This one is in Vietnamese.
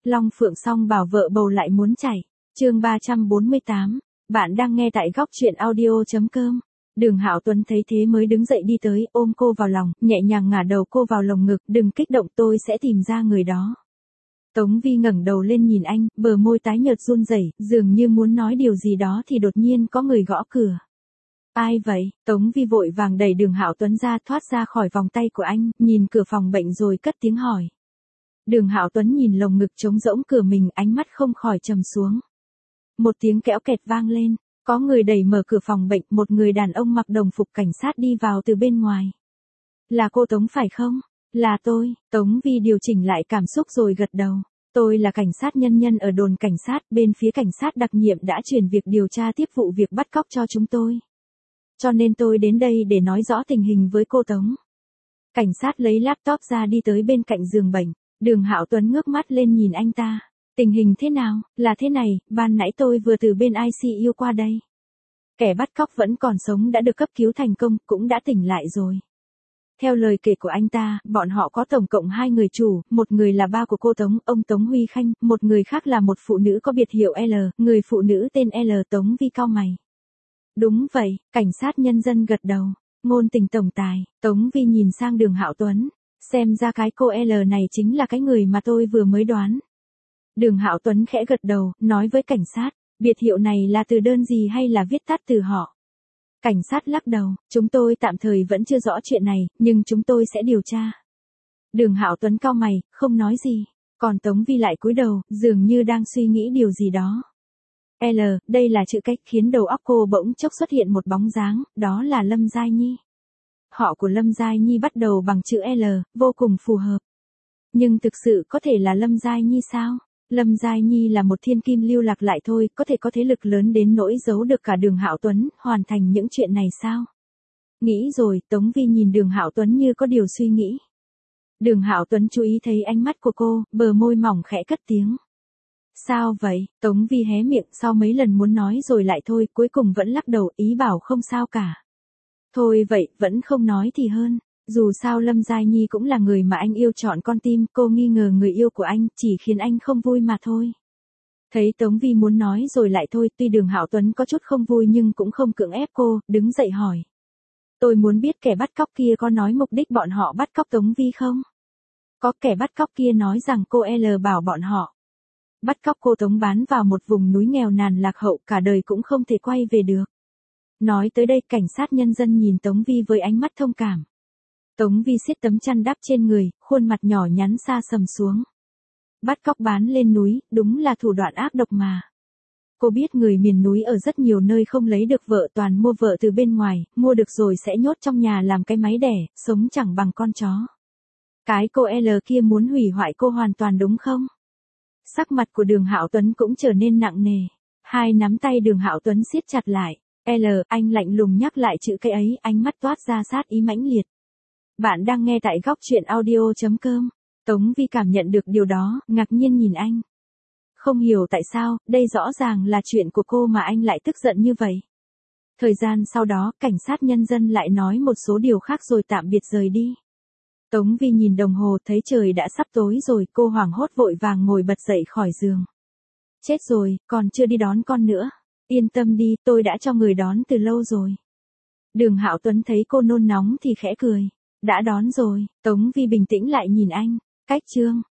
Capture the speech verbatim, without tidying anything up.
Long Phượng song bảo vợ bầu lại muốn chảy. Chương ba trăm bốn mươi tám. Bạn đang nghe tại góc truyện audio chấm com. Đường Hạo Tuấn thấy thế mới đứng dậy đi tới, ôm cô vào lòng, nhẹ nhàng ngả đầu cô vào lồng ngực, "Đừng kích động, tôi sẽ tìm ra người đó." Tống Vi ngẩng đầu lên nhìn anh, bờ môi tái nhợt run rẩy, dường như muốn nói điều gì đó thì đột nhiên có người gõ cửa. "Ai vậy?" Tống Vi vội vàng đẩy Đường Hạo Tuấn ra, thoát ra khỏi vòng tay của anh, nhìn cửa phòng bệnh rồi cất tiếng hỏi. Đường Hạo Tuấn nhìn lồng ngực trống rỗng cửa mình, ánh mắt không khỏi trầm xuống. Một tiếng kéo kẹt vang lên, có người đẩy mở cửa phòng bệnh, một người đàn ông mặc đồng phục cảnh sát đi vào từ bên ngoài. "Là cô Tống phải không?" "Là tôi." Tống Vi điều chỉnh lại cảm xúc rồi gật đầu. "Tôi là cảnh sát nhân nhân ở đồn cảnh sát, bên phía cảnh sát đặc nhiệm đã chuyển việc điều tra tiếp vụ việc bắt cóc cho chúng tôi. Cho nên tôi đến đây để nói rõ tình hình với cô Tống." Cảnh sát lấy laptop ra đi tới bên cạnh giường bệnh. Đường Hạo Tuấn ngước mắt lên nhìn anh ta. "Tình hình thế nào?" "Là thế này, ban nãy tôi vừa từ bên i xê u qua đây. Kẻ bắt cóc vẫn còn sống, đã được cấp cứu thành công, cũng đã tỉnh lại rồi." Theo lời kể của anh ta, bọn họ có tổng cộng hai người chủ, một người là ba của cô Tống, ông Tống Huy Khanh, một người khác là một phụ nữ có biệt hiệu L, người phụ nữ tên L. Tống Vi cau mày. "Đúng vậy." Cảnh sát nhân dân gật đầu. "Ngôn tình tổng tài." Tống Vi nhìn sang Đường Hạo Tuấn. "Xem ra cái cô L này chính là cái người mà tôi vừa mới đoán." Đường Hạo Tuấn khẽ gật đầu, nói với cảnh sát, "Biệt hiệu này là từ đơn gì hay là viết tắt từ họ?" Cảnh sát lắc đầu, "Chúng tôi tạm thời vẫn chưa rõ chuyện này, nhưng chúng tôi sẽ điều tra." Đường Hạo Tuấn cau mày, không nói gì, còn Tống Vi lại cúi đầu, dường như đang suy nghĩ điều gì đó. L, đây là chữ cách khiến đầu óc cô bỗng chốc xuất hiện một bóng dáng, đó là Lâm Giai Nhi. Họ của Lâm Giai Nhi bắt đầu bằng chữ L, vô cùng phù hợp. Nhưng thực sự có thể là Lâm Giai Nhi sao? Lâm Giai Nhi là một thiên kim lưu lạc lại thôi, có thể có thế lực lớn đến nỗi giấu được cả Đường Hạo Tuấn, hoàn thành những chuyện này sao? Nghĩ rồi, Tống Vi nhìn Đường Hạo Tuấn như có điều suy nghĩ. Đường Hạo Tuấn chú ý thấy ánh mắt của cô, bờ môi mỏng khẽ cất tiếng. "Sao vậy?" Tống Vi hé miệng, sau mấy lần muốn nói rồi lại thôi, cuối cùng vẫn lắc đầu, ý bảo không sao cả. "Thôi vậy, vẫn không nói thì hơn. Dù sao Lâm Giai Nhi cũng là người mà anh yêu chọn con tim, cô nghi ngờ người yêu của anh, chỉ khiến anh không vui mà thôi." Thấy Tống Vi muốn nói rồi lại thôi, tuy Đường Hạo Tuấn có chút không vui nhưng cũng không cưỡng ép cô, đứng dậy hỏi. "Tôi muốn biết kẻ bắt cóc kia có nói mục đích bọn họ bắt cóc Tống Vi không?" "Có." Kẻ bắt cóc kia nói rằng cô L bảo bọn họ bắt cóc cô Tống bán vào một vùng núi nghèo nàn lạc hậu, cả đời cũng không thể quay về được. Nói tới đây, cảnh sát nhân dân nhìn Tống Vi với ánh mắt thông cảm. Tống Vi siết tấm chăn đắp trên người, khuôn mặt nhỏ nhắn xa sầm xuống. Bắt cóc bán lên núi, đúng là thủ đoạn ác độc mà. Cô biết người miền núi ở rất nhiều nơi không lấy được vợ, toàn mua vợ từ bên ngoài, mua được rồi sẽ nhốt trong nhà làm cái máy đẻ, sống chẳng bằng con chó. Cái cô L kia muốn hủy hoại cô hoàn toàn đúng không? Sắc mặt của Đường Hạo Tuấn cũng trở nên nặng nề. Hai nắm tay Đường Hạo Tuấn siết chặt lại. L, anh lạnh lùng nhắc lại chữ cái ấy, ánh mắt toát ra sát ý mãnh liệt. Bạn đang nghe tại góc truyện audio chấm com. Tống Vi cảm nhận được điều đó, ngạc nhiên nhìn anh. Không hiểu tại sao, đây rõ ràng là chuyện của cô mà anh lại tức giận như vậy. Thời gian sau đó, cảnh sát nhân dân lại nói một số điều khác rồi tạm biệt rời đi. Tống Vi nhìn đồng hồ, thấy trời đã sắp tối rồi, cô hoảng hốt vội vàng ngồi bật dậy khỏi giường. Chết rồi, còn chưa đi đón con nữa. Yên tâm đi, tôi đã cho người đón từ lâu rồi. Đường Hạo Tuấn thấy cô nôn nóng thì khẽ cười. Đã đón rồi. Tống Vi bình tĩnh lại nhìn anh. Cách chương.